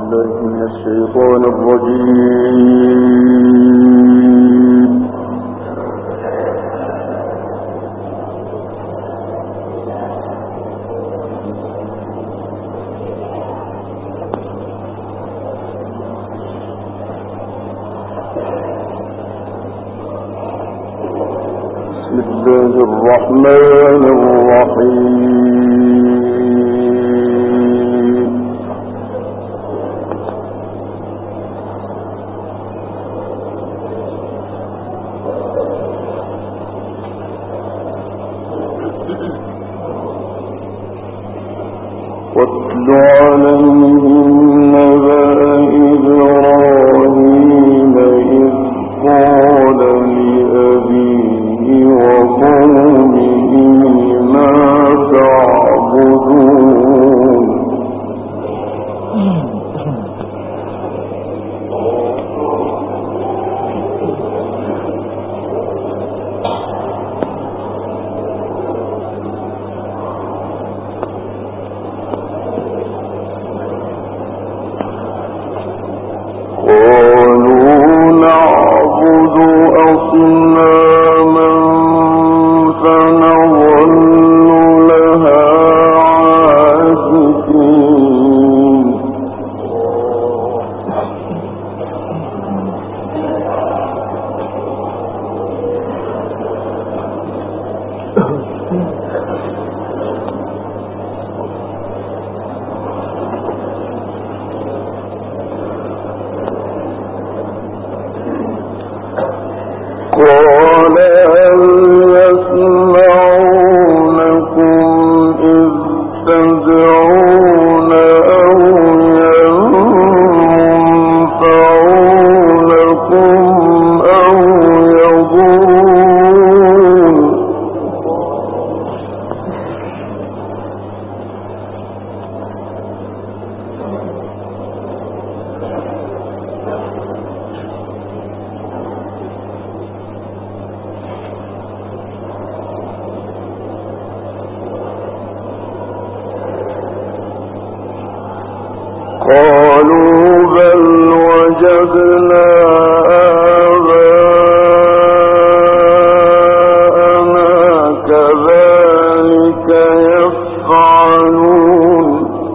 الشيطان الرجيم. بسم الله الرحمن الرحيم. واتل عليهم نبأ إبراهيم إذ قال لأبيه وقومه ما تعبدون قالوا بل وجدنا آباءنا كذلك يفعلون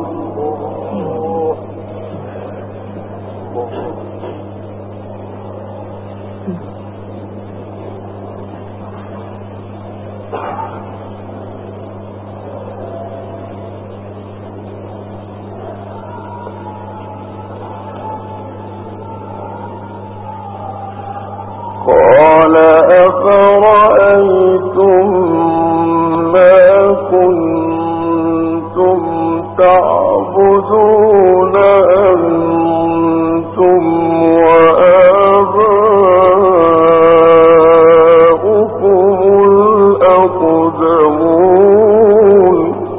قال أفرأيتم ما كنتم تعبدون أنتم وآباؤكم الأقدمون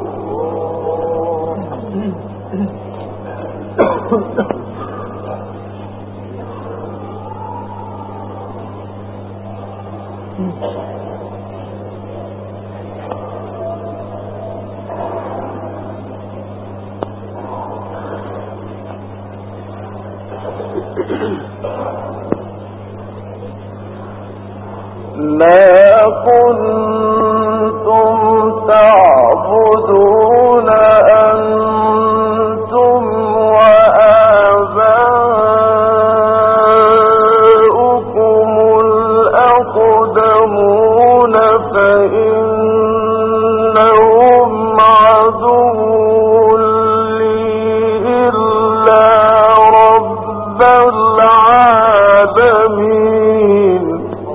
ما كنتم تعبدون أنتم وآباؤكم الأقدمون فإنهم عدو لي إلا رب العالمين.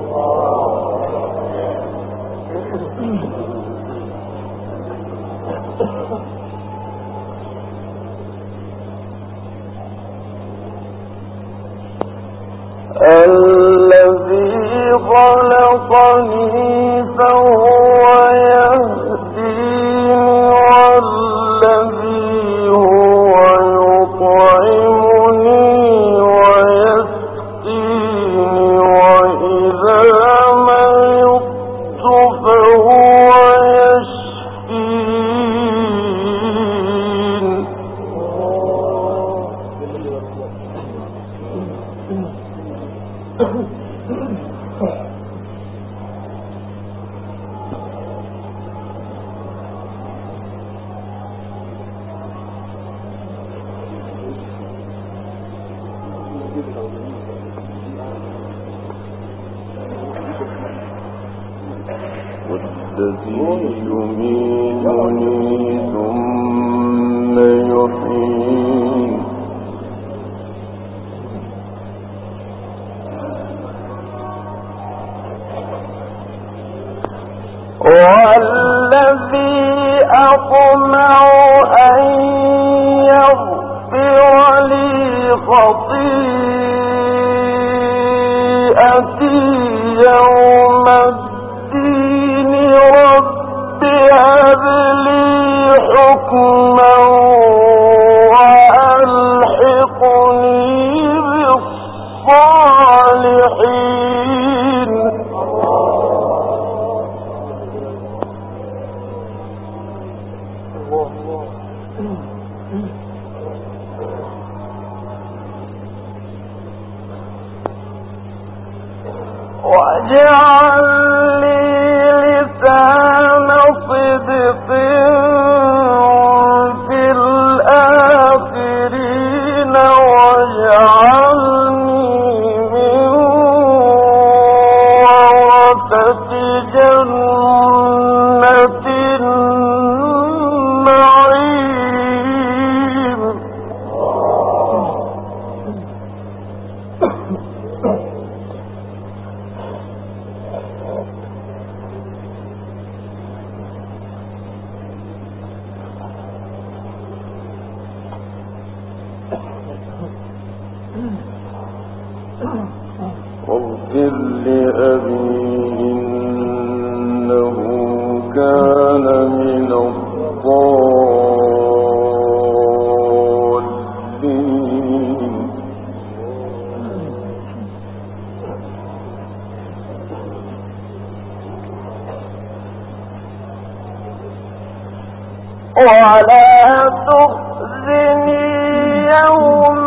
الذي خلقني فهو يهديني والذي هو يطعمني ويسقيني وإذا مرضت فهو يشفين. والذي يميتني ثم يحيين والذي أطمع أن يغفر لي خطيئتي يوم الدين رب هب لي حكما وألحقني بالصالحين واجعل لي لسان صدق في الآخرين واجعلني من ورثة جنة النعيم واغفر لأبي إنه كان من الضالين ولا تخزني يوم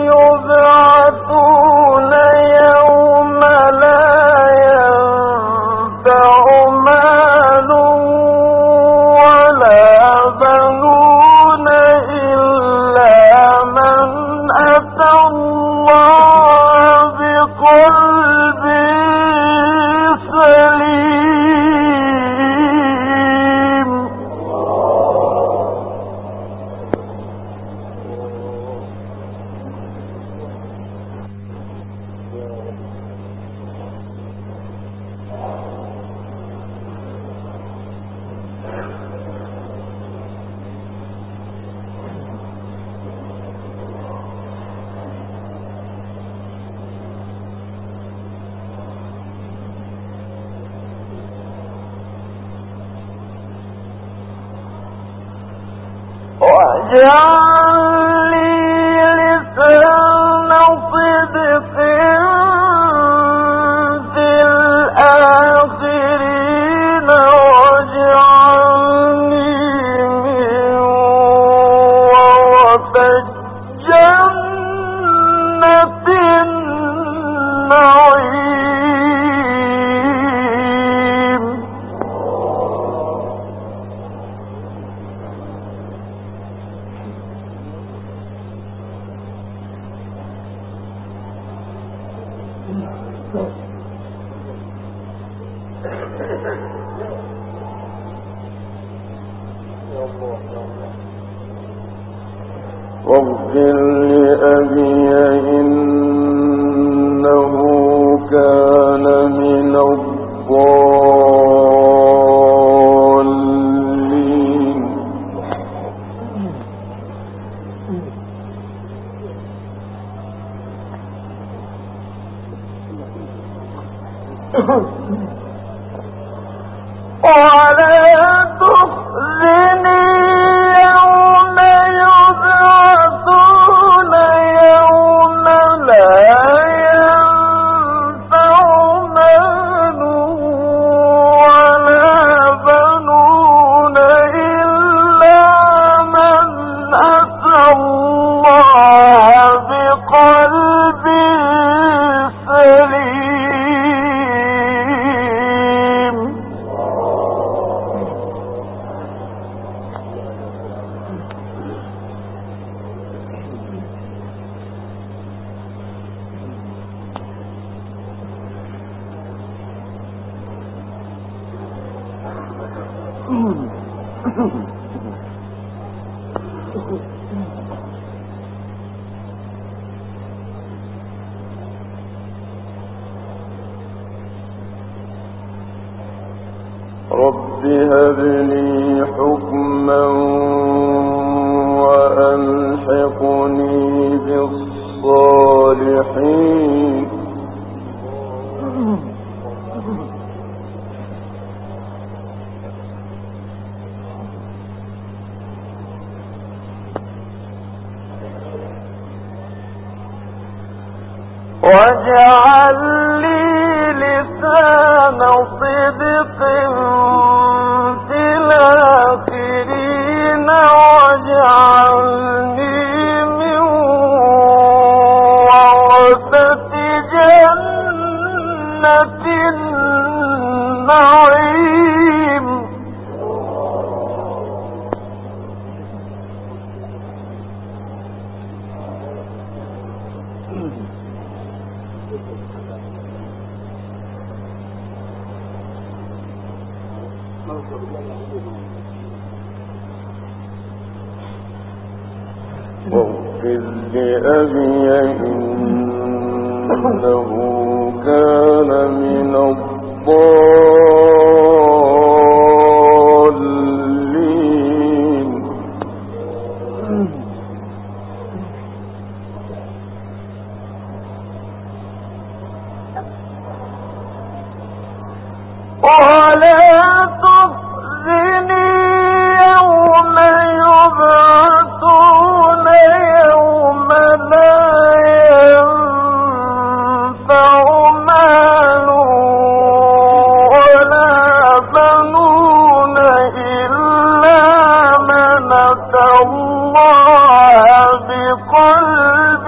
يبعثون يوم لا ينفع مال ولا بنون إلا من أتى الله بقلب سليم واجعل لي لسان صدق في الآخرين واجعلني من ورثة جنة النعيم واغفر لأبي إنه كان من الضالين ولا تخزني يوم يبعثون يوم لا ينفع مال ولا بنون إلا من أتى الله بقلب سليم رب هب لي حكما وألحقني بالصالحين واجعل لي لسان صدق في الآخرين واجعلني من ورثة جنة النعيم واغفر لأبي إنه كان من الضالين ولا تخزني يوم يبعثون يوم لا ينفع مال ولا بنون إلا من أتى الله بقلب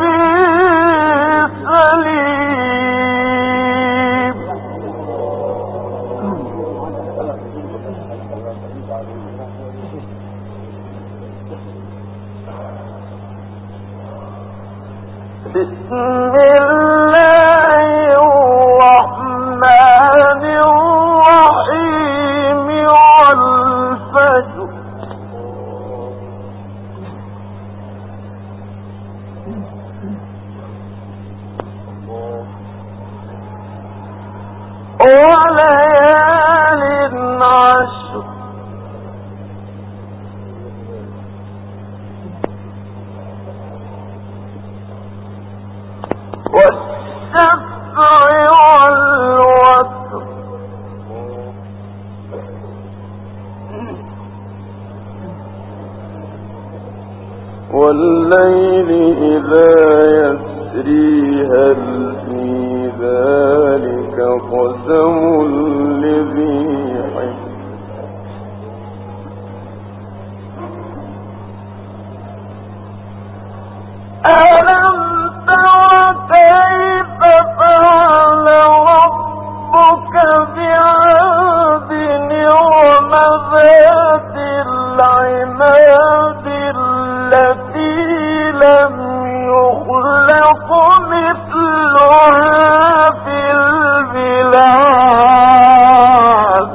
سليم بسم الله الرحمن الرحيم والفجر وليال عشر والشفع والوتر والليل إذا يسري هل في ذلك قسم لذي حجر ألم تر كيف فعل ربك بعاد إرم ذات العماد التي لم يخلق مثلها في البلاد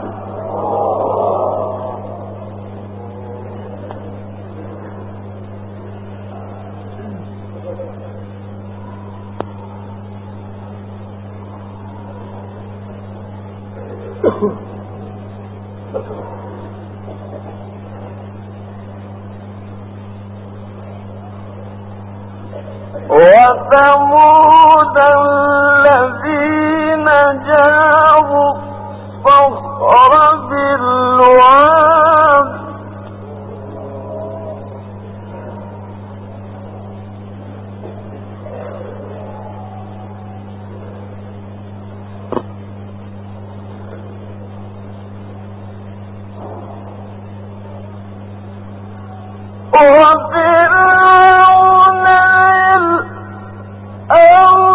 وثمود الذين جابوا الصخر بالواد وفرعون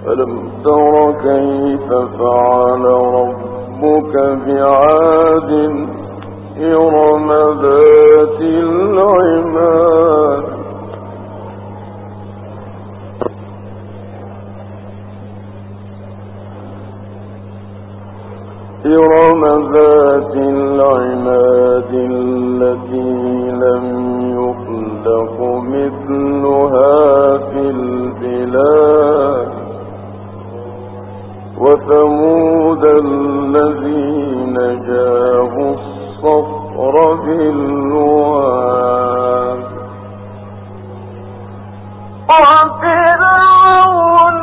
ألم تر كيف فعل ربك بعاد إرم ذات العماد إرم ذات العماد التي لم يخلق مثلها في البلاد وثمود الذين جابوا الصخر بالواد وفرعون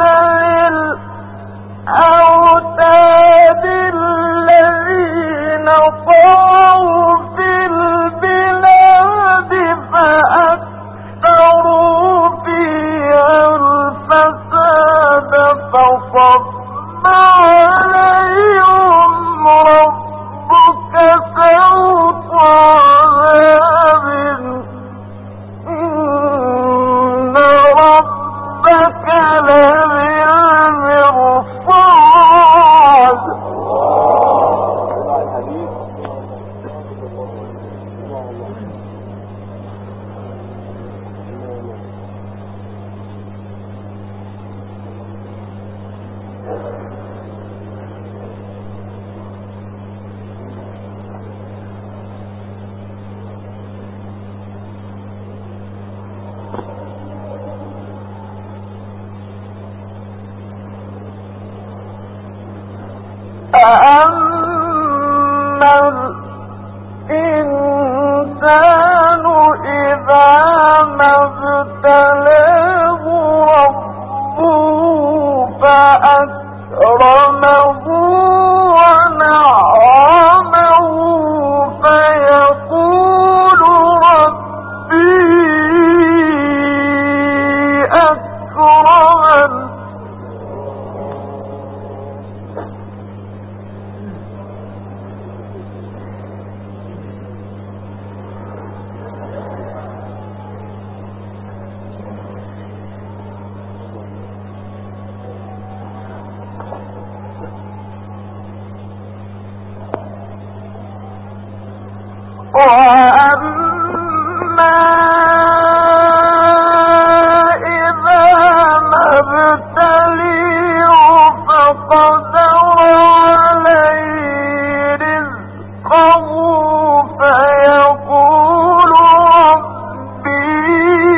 للأوتاد الذين طغوا في البلاد فأكثروا فيها الفساد فصب عليهم ربك سوط عذاب إن ربك لبالمرصاد فأما الإنسان إذا ما ابتلاه ربه فأكرمه ونعمه فيقول ربي أكرمن وأما إذا ما ابتليه فقدر عليه رزقه فيقول ربي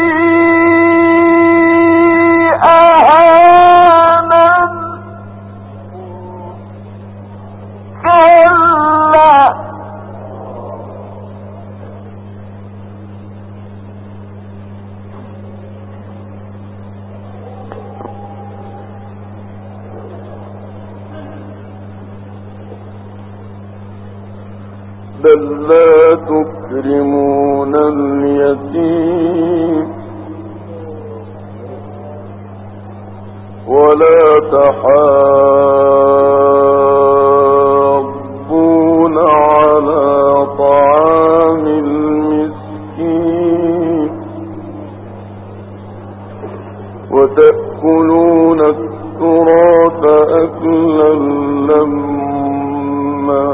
أهانن كلا بل لا تكرمون اليتيم ولا تحاضون على طعام المسكين وتأكلون التراث أكلا لما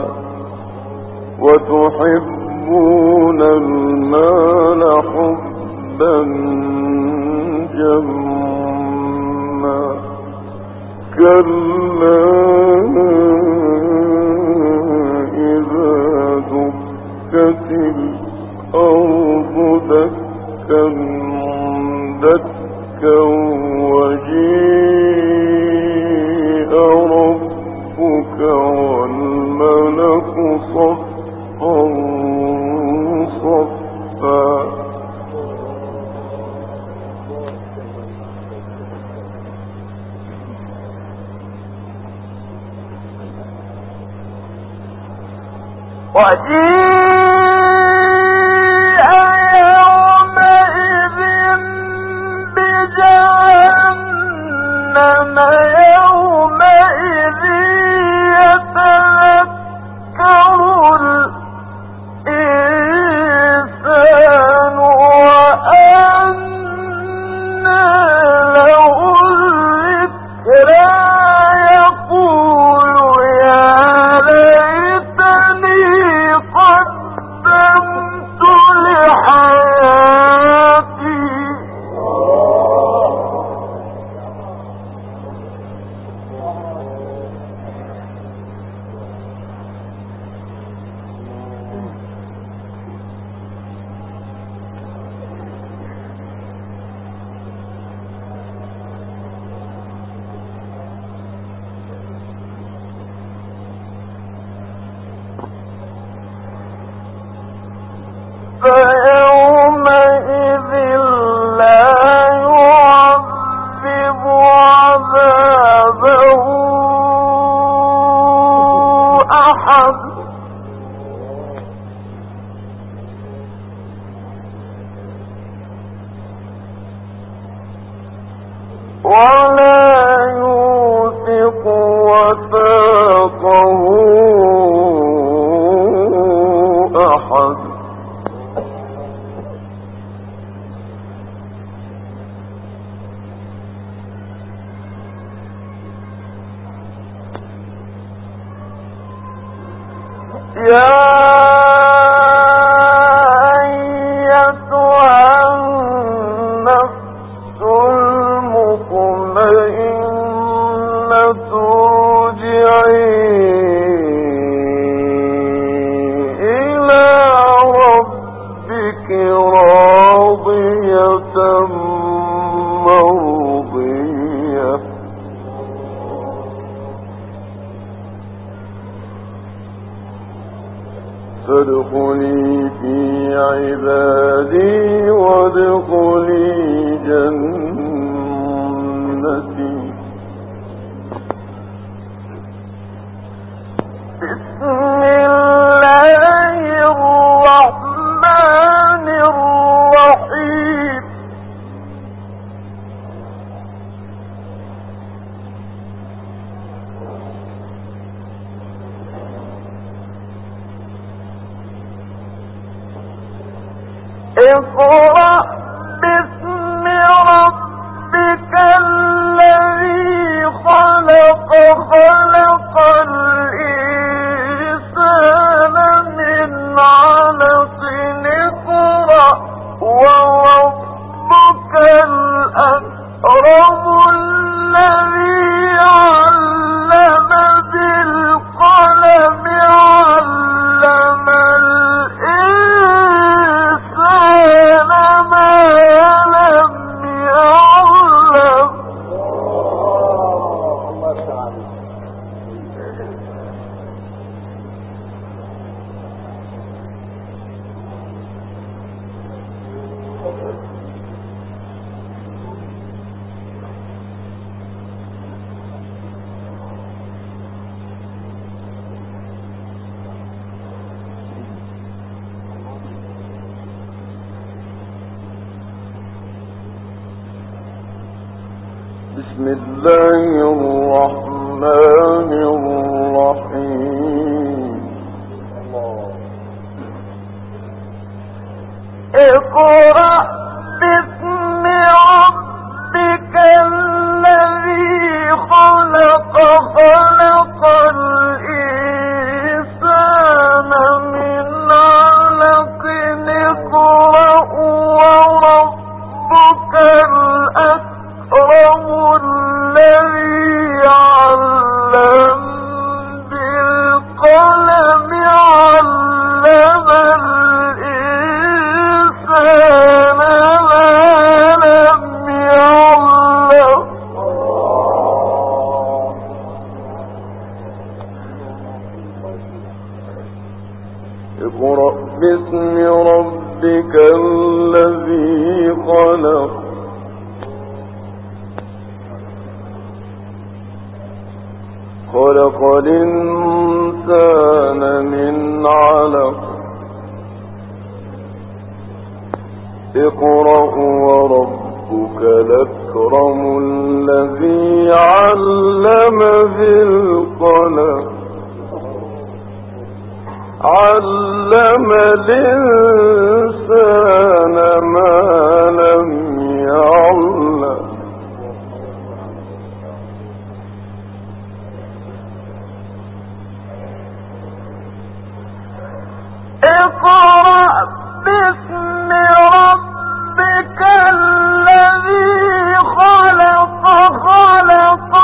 وتحبون المال حبا جما كلا إذا دكت الأرض دكا دكا وجيء ربك والملك صفا صفا وجيء يومئذ بجهنم يومئذ يتذكر الإنسان وأنى له الذكرى ولا يوثق وثاقه أحد. يا فادخلي في عبادي وادخلي جنتي. بسم الله الرحمن الرحيم. اقرأ باسم ربك الذي خلق خلق الإنسان من علق اقرأ وربك الأكرم الذي علم بالقلم علم بسم الله الرحمن الرحيم. اقرأ باسم ربك الذي خلق خلق الإنسان من علق اقرأ وربك الأكرم الذي علم بالقلم علم الإنسان ما لم يعلم. اقرأ باسم ربك الذي خلق خلق الإنسان من علق اقرأ وربك الأكرم الذي علم بالقلم علم الإنسان ما لم يعلم. اقرأ باسم ربك الذي خلق خلق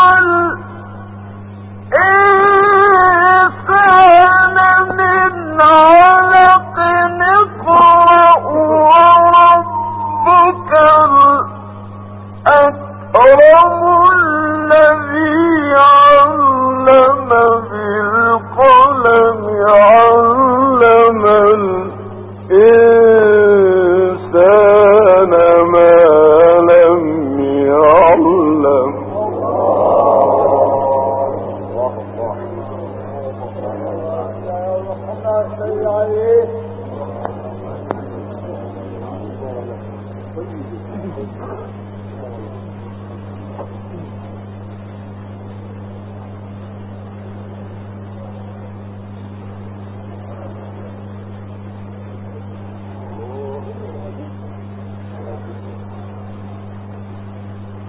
الإنسان من علق اقرأ وربك الأكرم الذي علم بالقلم علم الإنسان ما لم يعلم.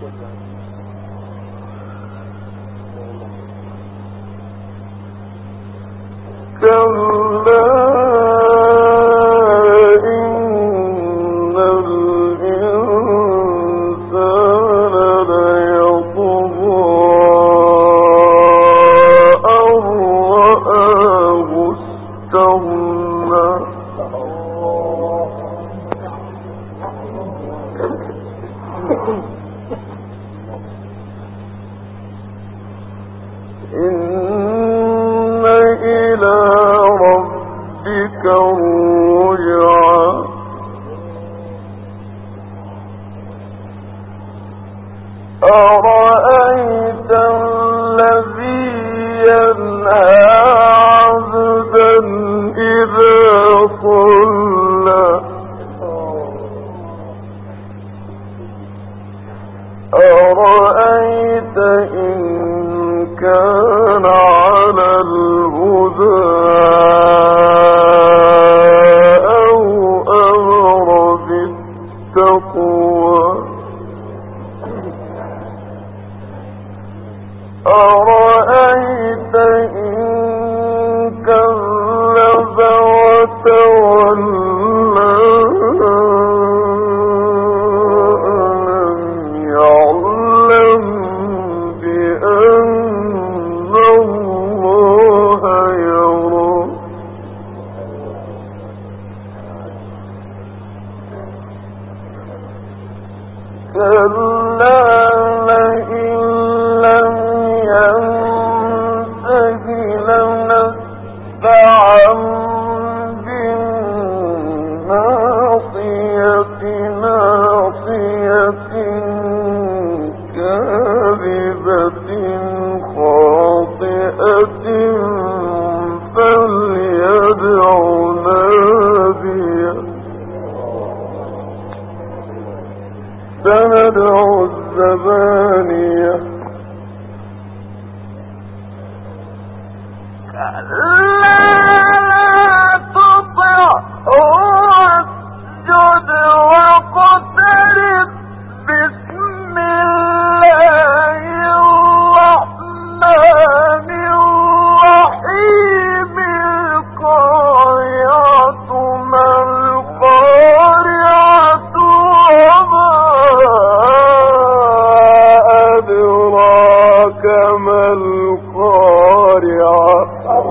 أرأيت الذي ينهى عبدا إذا صلى أرأيت إن كان على الهدى أو أمر بالتقوى أرأيت إن كذب وتولى ألم يعلم بأن الله يرى كلا لئن لم ينته لنسفعا بالناصية ناصية كاذبة خاطئة فليدع ناديه سندع الزبانية كلا لا تطعه واسجد واقترب بسم الله الرحمن الرحيم القارعة ما القارعة وما أدراك ما القارعة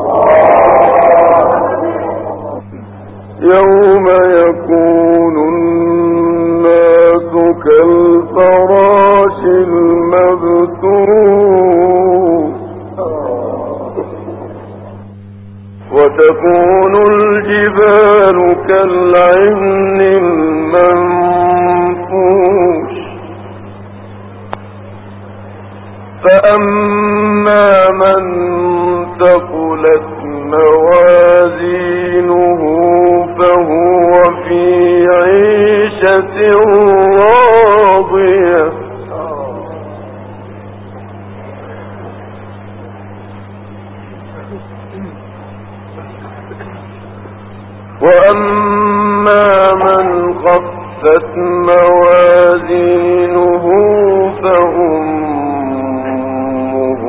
يوم يكون الناس كالفراش المبثوث وتكون الجبال كالعهن المنفوش فأما من ثقلت موازينه فهو في عيشة راضية وأما من خفت موازينه فأمه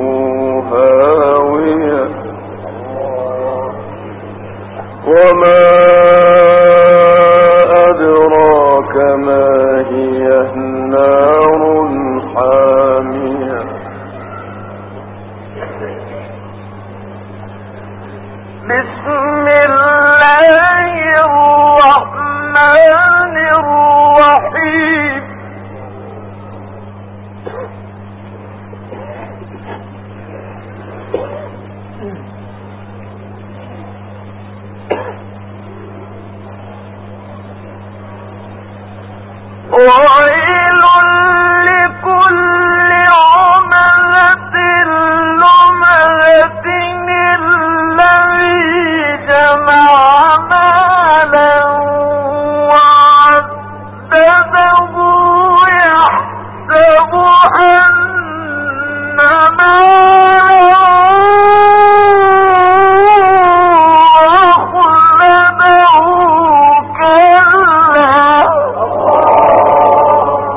هاوية وما أدراك ما هي نار حامية بسم الله الرحمن الرحيم ويل لكل همزة لمزة الذي جمع مالا وعدده يحسب أن ماله أخلده كلا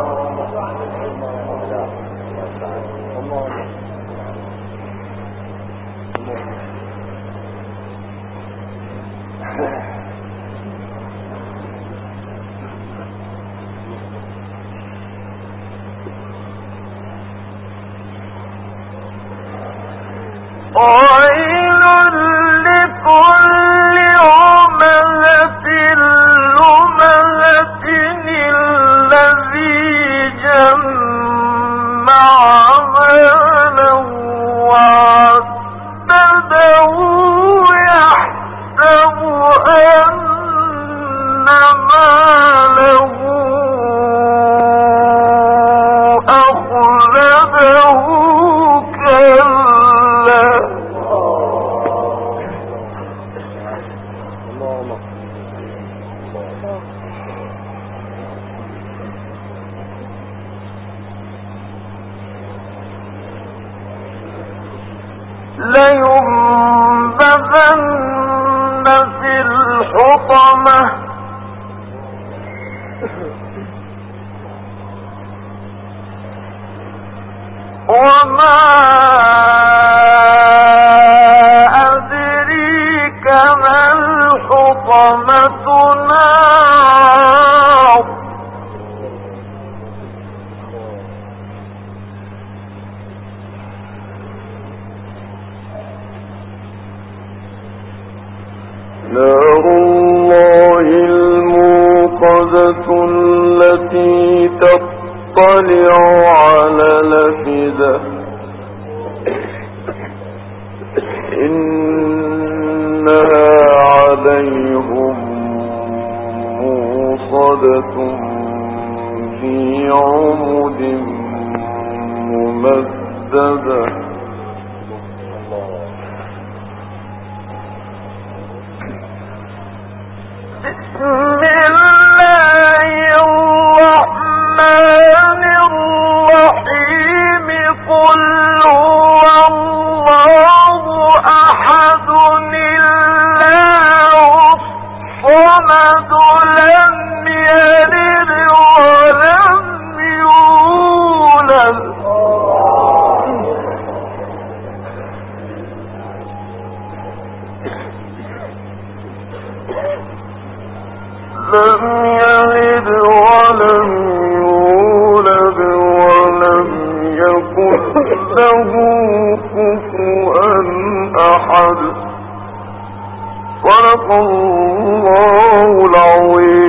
في الحطمة وما أدريك ما الحطمة نار الله الموقدة التي تطلع على الأفئدة إنها عليهم موصدة في عمد ممددة بسم الله الرحمن الرحيم قل هو الله أحد الله الصمد لم يلد ولم يولد لم يلد ولم يولد ولم يكن له كفوا أحد صدق الله العظيم